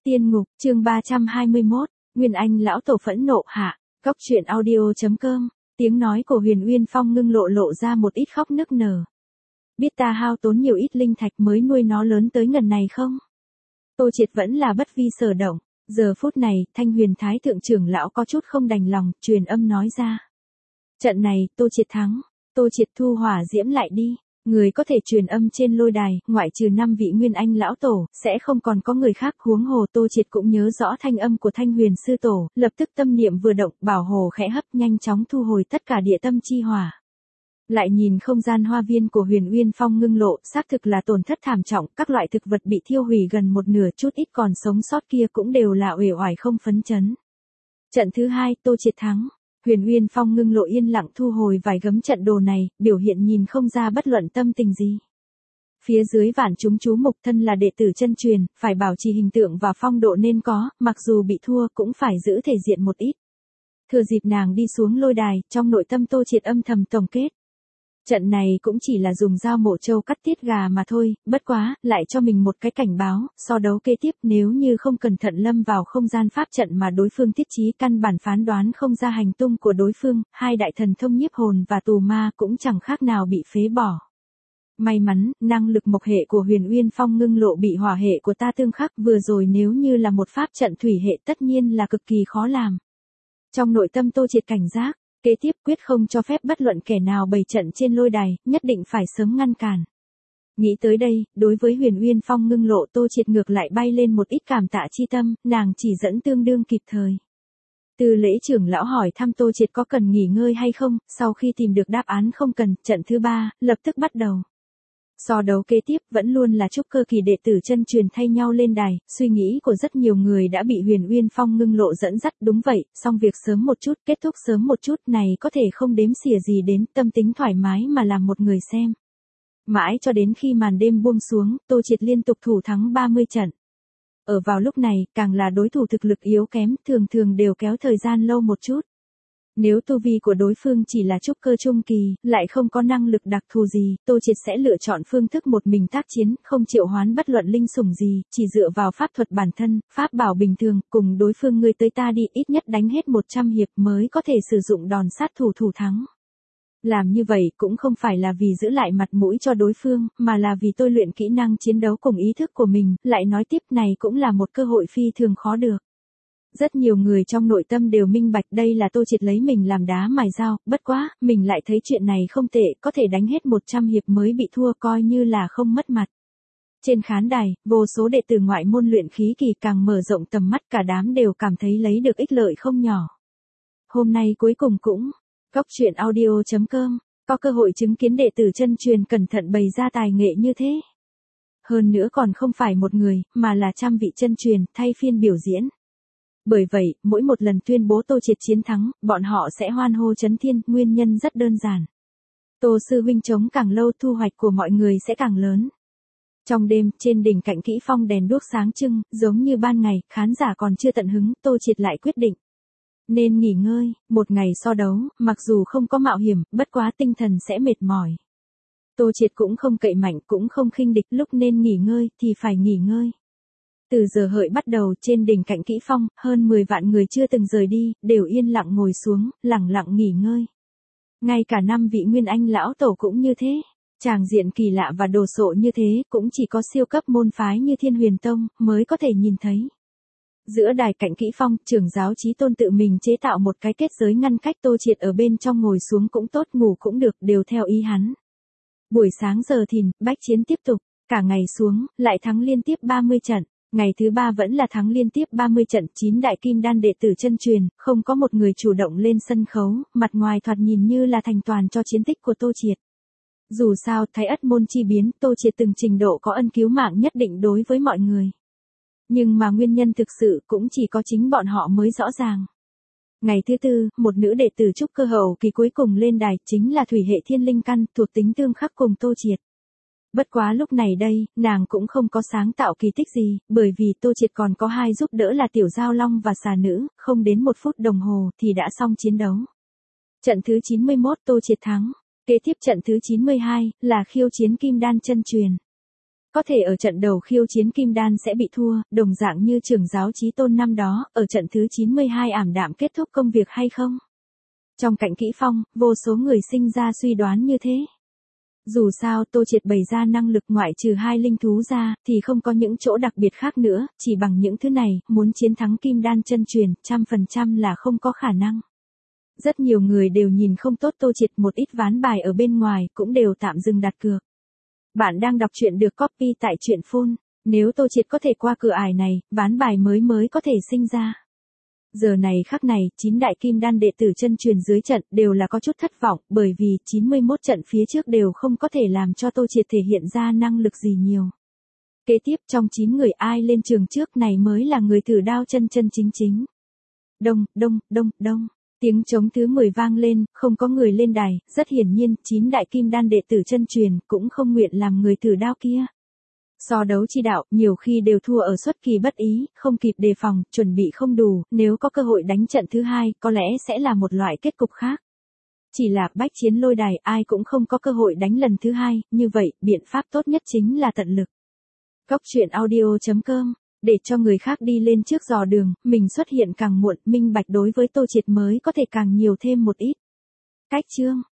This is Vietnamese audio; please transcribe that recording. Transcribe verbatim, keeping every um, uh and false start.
Tiên ngục, chương ba trăm hai mươi mốt, Nguyên Anh lão tổ phẫn nộ hạ, Cốc truyện audio.com, tiếng nói của Huyền Uyên Phong ngưng lộ lộ ra một ít khóc nức nở. Biết ta hao tốn nhiều ít linh thạch mới nuôi nó lớn tới ngần này không? Tô Triệt vẫn là bất vi sở động, giờ phút này, Thanh Huyền Thái thượng trưởng lão có chút không đành lòng, truyền âm nói ra. Trận này, Tô Triệt thắng, Tô Triệt thu hỏa diễm lại đi. Người có thể truyền âm trên lôi đài, ngoại trừ năm vị Nguyên Anh lão tổ, sẽ không còn có người khác. Huống hồ Tô Triệt cũng nhớ rõ thanh âm của Thanh Huyền sư tổ, lập tức tâm niệm vừa động, bảo hồ khẽ hấp, nhanh chóng thu hồi tất cả địa tâm chi hỏa. Lại nhìn không gian hoa viên của Huyền Uyên Phong ngưng lộ, xác thực là tổn thất thảm trọng, các loại thực vật bị thiêu hủy gần một nửa, chút ít còn sống sót kia cũng đều là uể oải không phấn chấn. Trận thứ hai, Tô Triệt thắng. Huyền Uyên Phong ngưng lộ yên lặng thu hồi vài gấm trận đồ này, biểu hiện nhìn không ra bất luận tâm tình gì. Phía dưới vạn chúng chú mục thân là đệ tử chân truyền, phải bảo trì hình tượng và phong độ nên có, mặc dù bị thua cũng phải giữ thể diện một ít. Thừa dịp nàng đi xuống lôi đài, trong nội tâm Tô Triệt âm thầm tổng kết. Trận này cũng chỉ là dùng dao mổ trâu cắt tiết gà mà thôi, bất quá, lại cho mình một cái cảnh báo, so đấu kế tiếp nếu như không cẩn thận lâm vào không gian pháp trận mà đối phương thiết trí căn bản phán đoán không ra hành tung của đối phương, hai đại thần thông nhiếp hồn và tù ma cũng chẳng khác nào bị phế bỏ. May mắn, năng lực mộc hệ của Huyền Uyên Phong ngưng lộ bị hỏa hệ của ta tương khắc vừa rồi nếu như là một pháp trận thủy hệ tất nhiên là cực kỳ khó làm. Trong nội tâm Tô Triệt cảnh giác. Kế tiếp quyết không cho phép bất luận kẻ nào bày trận trên lôi đài, nhất định phải sớm ngăn cản. Nghĩ tới đây, đối với Huyền Uyên Phong ngưng lộ Tô Triệt ngược lại bay lên một ít cảm tạ chi tâm, nàng chỉ dẫn tương đương kịp thời. Từ lễ trưởng lão hỏi thăm Tô Triệt có cần nghỉ ngơi hay không, sau khi tìm được đáp án không cần, trận thứ ba, lập tức bắt đầu. So đấu kế tiếp vẫn luôn là trúc cơ kỳ đệ tử chân truyền thay nhau lên đài, suy nghĩ của rất nhiều người đã bị Huyền Uyên Phong ngưng lộ dẫn dắt, đúng vậy, xong việc sớm một chút, kết thúc sớm một chút này có thể không đếm xỉa gì đến, tâm tính thoải mái mà làm một người xem. Mãi cho đến khi màn đêm buông xuống, Tô Triệt liên tục thủ thắng ba mươi trận. Ở vào lúc này, càng là đối thủ thực lực yếu kém, thường thường đều kéo thời gian lâu một chút. Nếu tu vi của đối phương chỉ là trúc cơ trung kỳ, lại không có năng lực đặc thù gì, Tô Triệt sẽ lựa chọn phương thức một mình tác chiến, không triệu hoán bất luận linh sủng gì, chỉ dựa vào pháp thuật bản thân, pháp bảo bình thường, cùng đối phương ngươi tới ta đi, ít nhất đánh hết một trăm hiệp mới có thể sử dụng đòn sát thủ thủ thắng. Làm như vậy cũng không phải là vì giữ lại mặt mũi cho đối phương, mà là vì tôi luyện kỹ năng chiến đấu cùng ý thức của mình, lại nói tiếp này cũng là một cơ hội phi thường khó được. Rất nhiều người trong nội tâm đều minh bạch đây là Tô Triệt lấy mình làm đá mài dao, bất quá, mình lại thấy chuyện này không tệ, có thể đánh hết một trăm hiệp mới bị thua coi như là không mất mặt. Trên khán đài, vô số đệ tử ngoại môn luyện khí kỳ càng mở rộng tầm mắt, cả đám đều cảm thấy lấy được ích lợi không nhỏ. Hôm nay cuối cùng cũng, Cốc truyện audio.com, có cơ hội chứng kiến đệ tử chân truyền cẩn thận bày ra tài nghệ như thế. Hơn nữa còn không phải một người, mà là trăm vị chân truyền thay phiên biểu diễn. Bởi vậy, mỗi một lần tuyên bố Tô Triệt chiến thắng, bọn họ sẽ hoan hô chấn thiên, nguyên nhân rất đơn giản. Tô sư huynh chống càng lâu thu hoạch của mọi người sẽ càng lớn. Trong đêm, trên đỉnh Cạnh Kỹ Phong đèn đuốc sáng trưng, giống như ban ngày, khán giả còn chưa tận hứng, Tô Triệt lại quyết định. Nên nghỉ ngơi, một ngày so đấu, mặc dù không có mạo hiểm, bất quá tinh thần sẽ mệt mỏi. Tô Triệt cũng không cậy mạnh, cũng không khinh địch, lúc nên nghỉ ngơi, thì phải nghỉ ngơi. Từ giờ hợi bắt đầu trên đỉnh Cạnh Kỹ Phong, hơn mười vạn người chưa từng rời đi, đều yên lặng ngồi xuống, lặng lặng nghỉ ngơi. Ngay cả năm vị Nguyên Anh lão tổ cũng như thế. Tràng diện kỳ lạ và đồ sộ như thế, cũng chỉ có siêu cấp môn phái như Thiên Huyền Tông, mới có thể nhìn thấy. Giữa đài Cạnh Kỹ Phong, trưởng giáo Chí Tôn tự mình chế tạo một cái kết giới ngăn cách Tô Triệt ở bên trong ngồi xuống cũng tốt, ngủ cũng được, đều theo ý hắn. Buổi sáng giờ thìn, bách chiến tiếp tục, cả ngày xuống, lại thắng liên tiếp ba mươi trận. Ngày thứ ba vẫn là thắng liên tiếp ba mươi trận, chín đại kim đan đệ tử chân truyền, không có một người chủ động lên sân khấu, mặt ngoài thoạt nhìn như là thành toàn cho chiến tích của Tô Triệt. Dù sao, Thái Ất môn chi biến, Tô Triệt từng trình độ có ân cứu mạng nhất định đối với mọi người. Nhưng mà nguyên nhân thực sự cũng chỉ có chính bọn họ mới rõ ràng. Ngày thứ tư, một nữ đệ tử trúc cơ hậu kỳ cuối cùng lên đài, chính là thủy hệ thiên linh căn, thuộc tính tương khắc cùng Tô Triệt. Bất quá lúc này đây, nàng cũng không có sáng tạo kỳ tích gì, bởi vì Tô Triệt còn có hai giúp đỡ là Tiểu Giao Long và Xà Nữ, không đến một phút đồng hồ thì đã xong chiến đấu. Trận thứ chín mươi mốt Tô Triệt thắng, kế tiếp trận thứ chín mươi hai là khiêu chiến kim đan chân truyền. có thể ở trận đầu khiêu chiến kim đan sẽ bị thua, đồng dạng như trưởng giáo Chí Tôn năm đó, ở trận thứ chín mươi hai ảm đạm kết thúc công việc hay không? Trong Cạnh Kỹ Phong, vô số người sinh ra suy đoán như thế. Dù sao Tô Triệt bày ra năng lực ngoại trừ hai linh thú ra, thì không có những chỗ đặc biệt khác nữa, chỉ bằng những thứ này, muốn chiến thắng kim đan chân truyền, trăm phần trăm là không có khả năng. Rất nhiều người đều nhìn không tốt Tô Triệt, một ít ván bài ở bên ngoài cũng đều tạm dừng đặt cược. Bạn đang đọc truyện được copy tại truyện phun, nếu Tô Triệt có thể qua cửa ải này, ván bài mới mới có thể sinh ra. Giờ này khắc này, chín đại kim đan đệ tử chân truyền dưới trận đều là có chút thất vọng, bởi vì chín mươi mốt trận phía trước đều không có thể làm cho Tô Triệt thể hiện ra năng lực gì nhiều. Kế tiếp trong chín người ai lên trường trước này mới là người thử đao chân chân chính chính. Đông, đông, đông, đông. Tiếng trống thứ mười vang lên, không có người lên đài, rất hiển nhiên, chín đại kim đan đệ tử chân truyền cũng không nguyện làm người thử đao kia. So đấu chi đạo, nhiều khi đều thua ở xuất kỳ bất ý, không kịp đề phòng, chuẩn bị không đủ, nếu có cơ hội đánh trận thứ hai, có lẽ sẽ là một loại kết cục khác. Chỉ là bách chiến lôi đài, ai cũng không có cơ hội đánh lần thứ hai, như vậy, biện pháp tốt nhất chính là tận lực. Cốc truyện audio chấm com, để cho người khác đi lên trước dò đường, mình xuất hiện càng muộn, minh bạch đối với Tô Triệt mới có thể càng nhiều thêm một ít. Cách chương